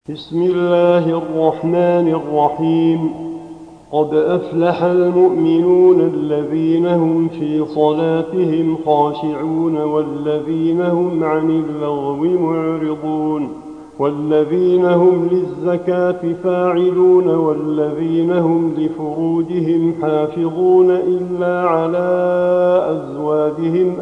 بسم الله الرحمن الرحيم. قد أفلح المؤمنون الذين هم في صلاتهم خاشعون والذين هم عن اللغو معرضون والذين هم للزكاة فاعلون والذين هم لفروجهم حافظون إلا على أزواجهم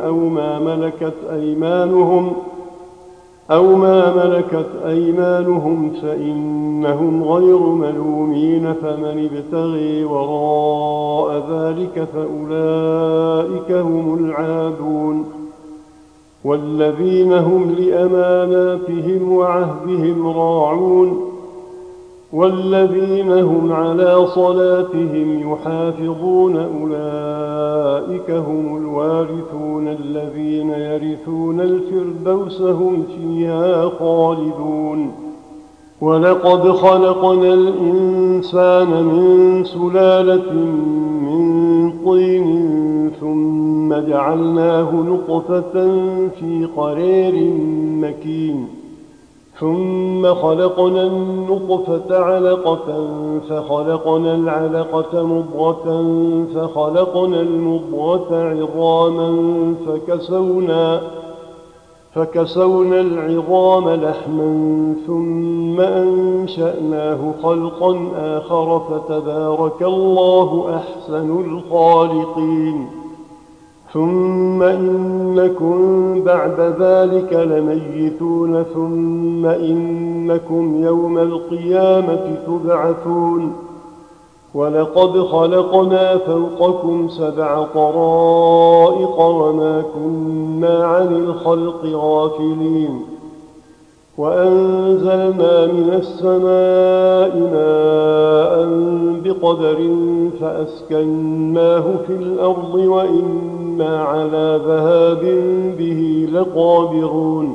أو ما ملكت أيمانهم فإنهم غير ملومين، فمن ابتغي وراء ذلك فأولئك هم العادون. والذين هم لأماناتهم وعهدهم راعون والذين هم على صلاتهم يحافظون أولئك هم الوارثون الذين يرثون الفردوس هم فيها خالدون. ولقد خلقنا الإنسان من سلالة من طين ثم جعلناه نطفة في قرير مكين، ثم خلقنا النطفة علقة فخلقنا العلقة مضغة فخلقنا المضغة عظاما فكسونا العظام لحما ثم أنشأناه خلقا آخر فتبارك الله أحسن الخالقين. ثم إنكم بعد ذلك لميتون ثم إنكم يوم القيامة تبعثون. ولقد خلقنا فوقكم 7 طرائق وما كنا عن الخلق غافلين. وأنزلنا من السماء ماء بقدر فأسكناه في الأرض وإنا على ذهاب به لقادرون.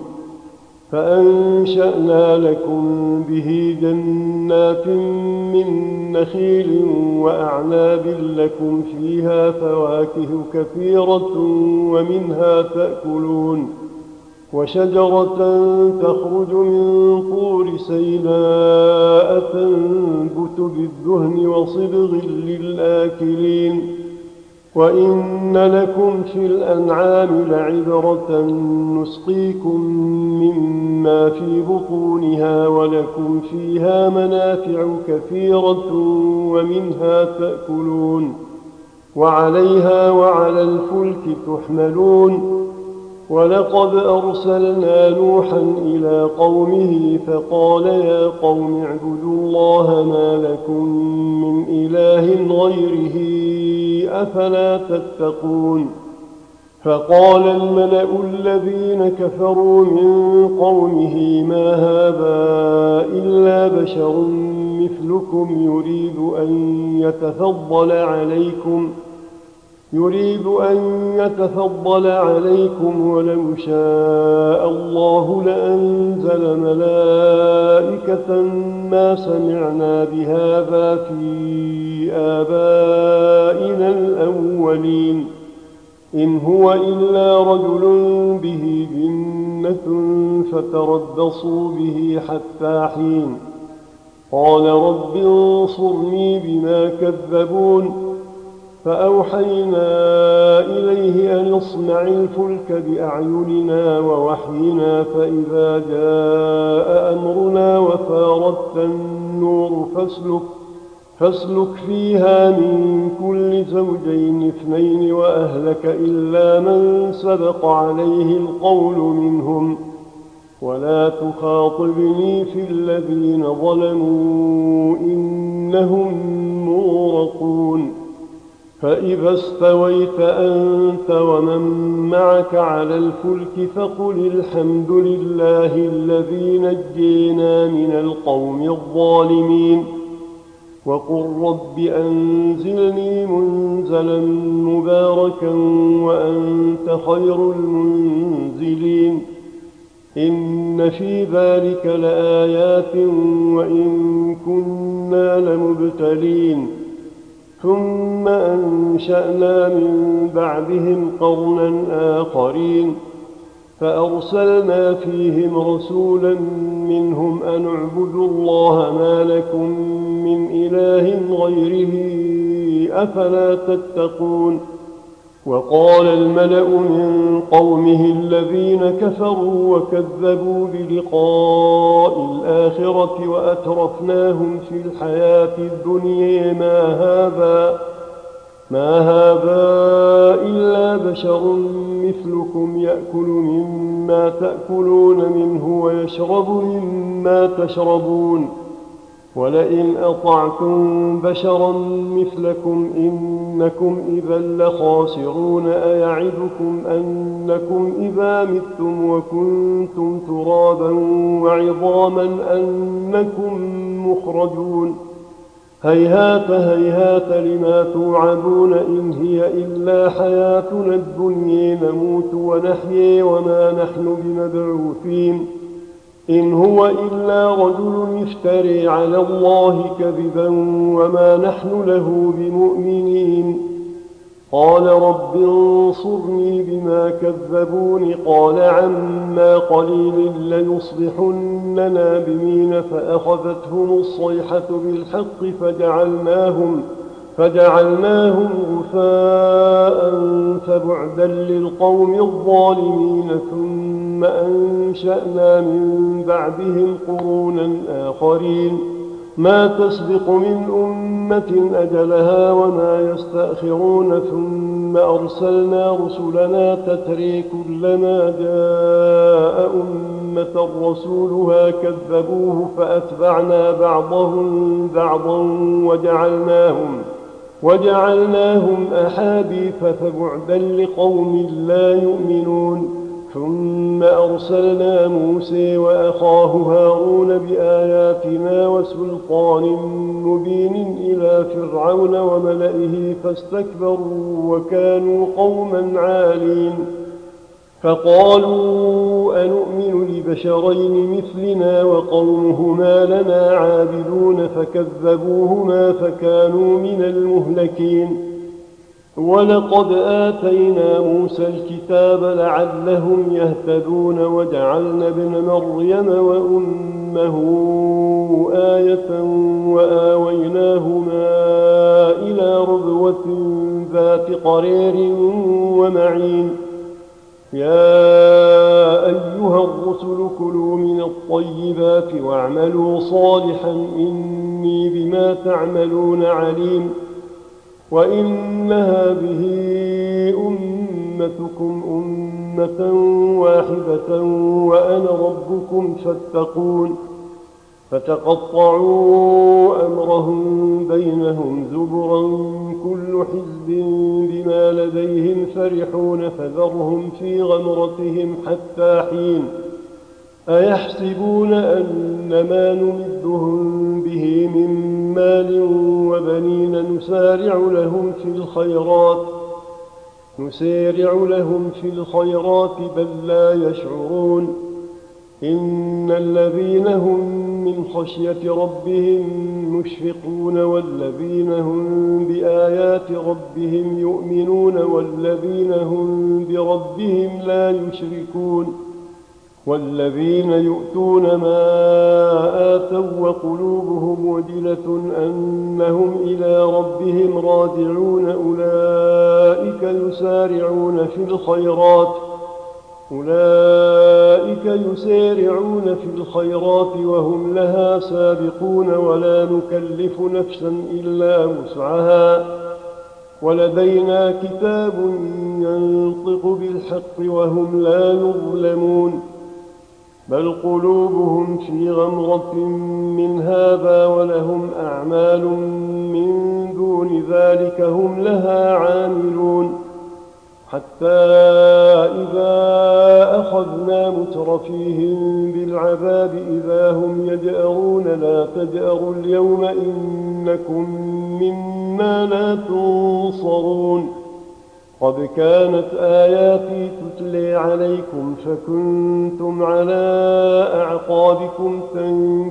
فأنشأنا لكم به جنات من نخيل وأعناب لكم فيها فواكه كثيرة ومنها تأكلون. وشجرة تخرج من طور سيناء تنبت بالدهن وصبغ للآكلين. وإن لكم في الأنعام لعبرة نسقيكم مما في بطونها ولكم فيها منافع كثيرة ومنها تأكلون وعليها وعلى الفلك تحملون. ولقد أرسلنا نوحا إلى قومه فقال يا قوم اعبدوا الله ما لكم من إله غيره أفلا تتقون. فقال الملأ الذين كفروا من قومه ما هذا إلا بشر مثلكم يريد أن يتفضل عليكم ولو شاء الله لأنزل ملائكة ما سمعنا بهذا في آبائنا الأولين إن هو إلا رجل به جنة فتربصوا به حتى حين. قال رب انصرني بما كذبون. فأوحينا إليه أن اصنع الفلك بأعيننا ووحينا فإذا جاء أمرنا وفاردت النور فاسلك فيها من كل زوجين 2 وأهلك إلا من سبق عليه القول منهم ولا تخاطبني في الذين ظلموا إنهم مغرقون. فإذا استويت أنت ومن معك على الفلك فقل الحمد لله الذي نجينا من القوم الظالمين وقل رب أنزلني منزلا مباركا وأنت خير المنزلين. إن في ذلك لآيات وإن كنا لمبتلين. ثم أنشأنا من بعدهم قرنا آخرين فأرسلنا فيهم رسولا منهم أن اعبدوا الله ما لكم من إله غيره أفلا تتقون. وقال الملأ من قومه الذين كفروا وكذبوا بلقاء الآخرة وأترفناهم في الحياة الدنيا ما هذا إلا بشر مثلكم يأكل مما تأكلون منه ويشرب مما تشربون ولئن أطعتم بشرا مثلكم إنكم إذا لخاسرون. أيعدكم أنكم إذا متم وكنتم ترابا وعظاما أنكم مخرجون. هيهات هيهات لما توعدون إن هي إلا حياتنا الدنيا نموت ونحيي وما نحن بمبعوثين. إن هو إلا رجل افتري على الله كذبا وما نحن له بمؤمنين. قال رب انصرني بما كذبون. قال عما قليل ليصبحن نادمين. فأخذتهم الصيحة بالحق فجعلناهم غثاء فبعدا للقوم الظالمين. ثم أنشأنا من بعدهم قرونا آخرين ما تسبق من أمة أجلها وما يستأخرون. ثم أرسلنا رسلنا تتري كلما جاء أمة رسولها كذبوه فأتبعنا بعضهم بعضا وجعلناهم أحاديث فبعدا لقوم لا يؤمنون. ثم أرسلنا موسى وأخاه هارون بآياتنا وسلطان مبين إلى فرعون وملئه فاستكبروا وكانوا قوما عالين. فقالوا أنؤمن لبشرين مثلنا وقومهما لنا عابدون فكذبوهما فكانوا من المهلكين. ولقد آتينا موسى الكتاب لعلهم يهتدون. وجعلنا ابن مريم وأمه آية وآويناهما إلى ربوة ذات قرير ومعين. يا أيها الرسل كلوا من الطيبات واعملوا صالحا إني بما تعملون عليم. وإن هذه أمتكم أمة واحدة وأنا ربكم فاتقون. فتقطعوا أمرهم بينهم زبرا كل حزب بما لديهم فرحون. فذرهم في غمرتهم حتى حين. أيحسبون أن ما نمدهم به من مال وبنين نسارع لهم في الخيرات بل لا يشعرون. إن الذين هم من خشية ربهم مشفقون والذين هم بآيات ربهم يؤمنون والذين هم بربهم لا يشركون. والذين يؤتون ما آتوا وقلوبهم وجلة أنهم إلى ربهم راجعون أولئك يسارعون في الخيرات وهم لها سابقون. ولا نكلف نفسا إلا وسعها ولدينا كتاب ينطق بالحق وهم لا يظلمون. بل قلوبهم في غمرة من هذا ولهم أعمال من دون ذلك هم لها عاملون. حتى إذا أخذنا مترفيهم بالعذاب إذا هم يجأرون. لا تجأروا اليوم إنكم منا لا تنصرون. قد كانت آياتي تتلي عليكم فكنتم على أعقابكم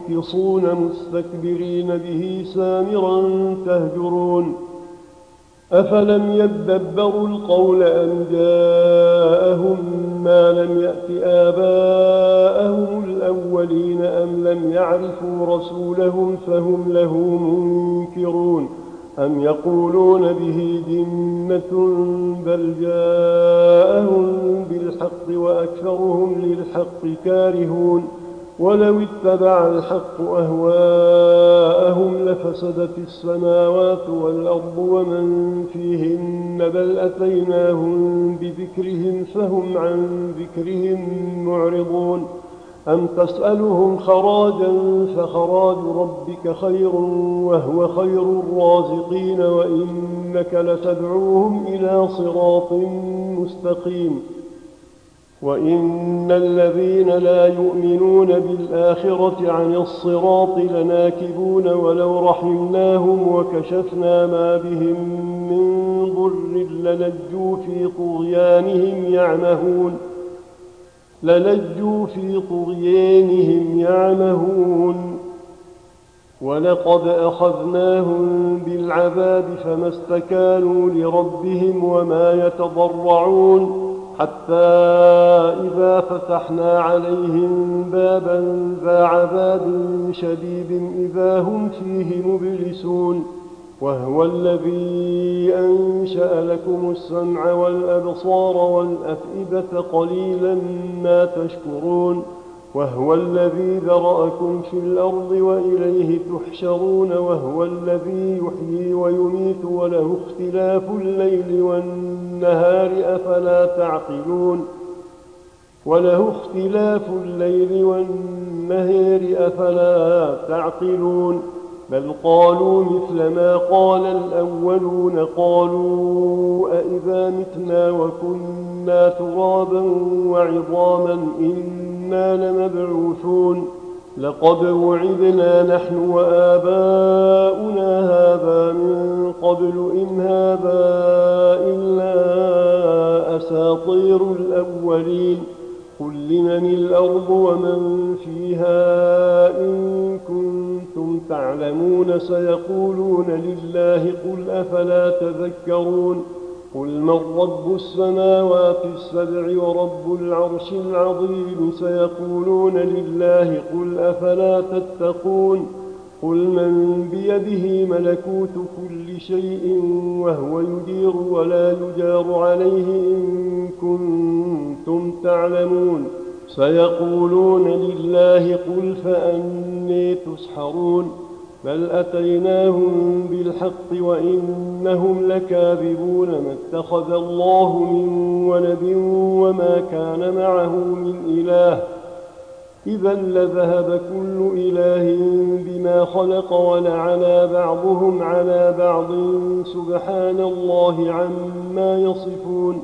تنكصون مستكبرين به سامرا تهجرون. أفلم يدبروا القول أم جاءهم ما لم يأت آباءهم الأولين أم لم يعرفوا رسولهم فهم له منكرون أم يقولون به جنة بل جاءهم بالحق وأكثرهم للحق كارهون ولو اتبع الحق أهواءهم لفسدت السماوات والأرض ومن فيهن بل أتيناهم بذكرهم فهم عن ذكرهم معرضون أم تسألهم خراجا فخراج ربك خير وهو خير الرازقين وإنك لتدعوهم إلى صراط مستقيم وإن الذين لا يؤمنون بالآخرة عن الصراط لناكبون ولو رحمناهم وكشفنا ما بهم من ضر للجوا في طغيانهم يعمهون ولقد أخذناهم بالعذاب فما استكانوا لربهم وما يتضرعون حتى إذا فتحنا عليهم بابا ذا عذاب شديد إذا هم فيه مبلسون وهو الذي أنشأ لكم السمع والأبصار والأفئدة قليلا ما تشكرون وهو الذي ذرأكم في الأرض وإليه تحشرون وهو الذي يحيي ويميت وله اختلاف الليل والنهار أفلا تعقلون بل قالوا مثل ما قال الأولون قالوا أئذا متنا وكنا ترابا وعظاما إنا لمبعوثون لقد وعدنا نحن وآباؤنا هذا من قبل إن هذا إلا أساطير الأولين قل لمن الأرض ومن فيها إن كنتم تعلمون سيقولون لله قل أفلا تذكرون قل من رب السماوات السبع ورب العرش العظيم سيقولون لله قل أفلا تتقون قل من بيده ملكوت كل شيء وهو يجير ولا يجار عليه إن كنتم تعلمون سيقولون لله قل فأني تسحرون بل أتيناهم بالحق وإنهم لكاذبون ما اتخذ الله من ولد وما كان معه من إله إذا لذهب كل إله بما خلق ولعلى بعضهم على بعض سبحان الله عما يصفون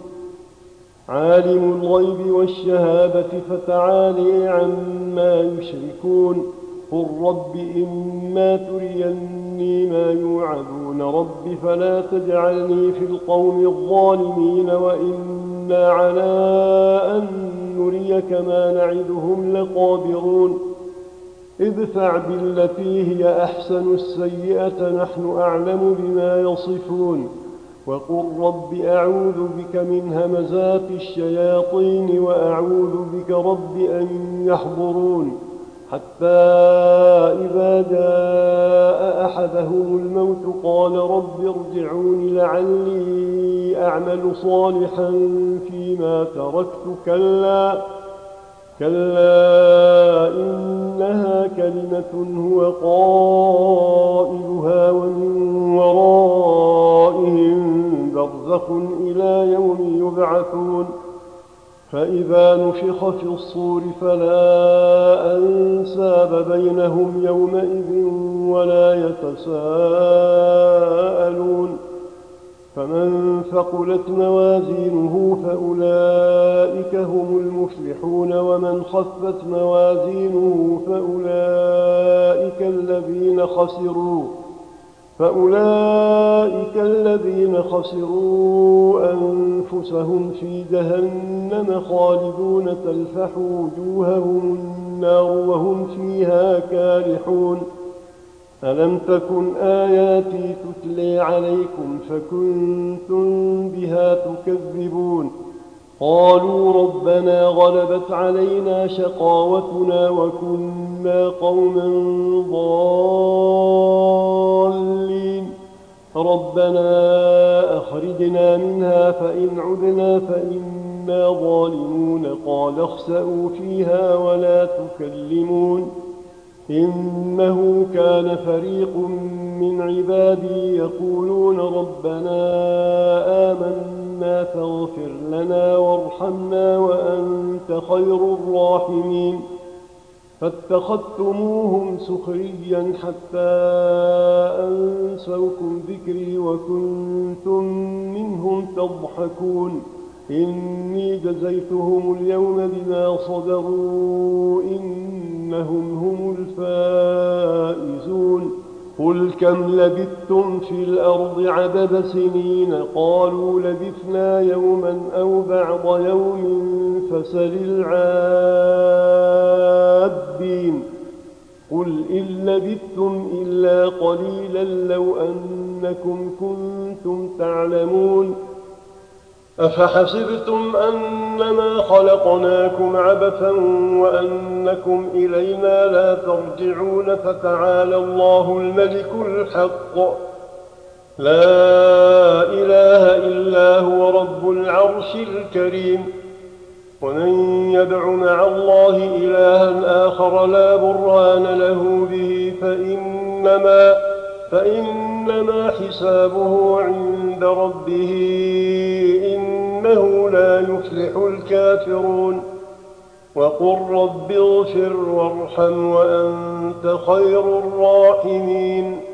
عالم الغيب والشهادة فتعالي عما يشركون قل رب إما تريني ما يوعدون رب فلا تجعلني في القوم الظالمين وإنا على أن نريك ما نعدهم لقادرون ادفع بالتي هي أحسن السيئة نحن أعلم بما يصفون وقل رب أعوذ بك من همزات الشياطين وأعوذ بك رب أن يحضرون حتى إذا جاء أحدهم الموت قال رب ارجعون لعلي أعمل صالحا فيما تركت كلا إنها كلمة هو قائلها ومن ورائهم برزخ إلى يوم يبعثون فإذا نفخ في الصور فلا أنساب بينهم يومئذ ولا يتساءلون فمن ثقلت موازينه فأولئك هم المفلحون ومن خفت موازينه فأولئك الذين خسروا أنفسهم في جهنم خالدون تلفح وجوههم النار وهم فيها كالحون ألم تكن آياتي تتلي عليكم فكنتم بها تكذبون قالوا ربنا غلبت علينا شقاوتنا وكنا قوما ضالين ربنا أخرجنا منها فإن عدنا فإنا ظالمون قال اخسئوا فيها ولا تكلمون إنه كان فريق من عبادي يقولون ربنا آمنا فاغفر لنا وارحمنا وأنت خير الراحمين فاتخذتموهم سخريا حتى أنسوكم ذكري وكنتم منهم تضحكون إني جزيتهم اليوم بما صبروا إنهم هم الفائزون قل كم لبثتم في الأرض عدد سنين قالوا لبثنا يوما أو بعض يوم فسل العادين قل إن لبثتم إلا قليلا لو أنكم كنتم تعلمون أفحسبتم أنما خلقناكم عبثا وأنكم إلينا لا ترجعون فتعالى الله الملك الحق لا إله إلا هو رب العرش الكريم ومن يدع مع الله إلها آخر لا برهان له به فإنما حسابه عند ربه إنه لا يفلح الكافرون وقل رب اغفر وارحم وأنت خير الراحمين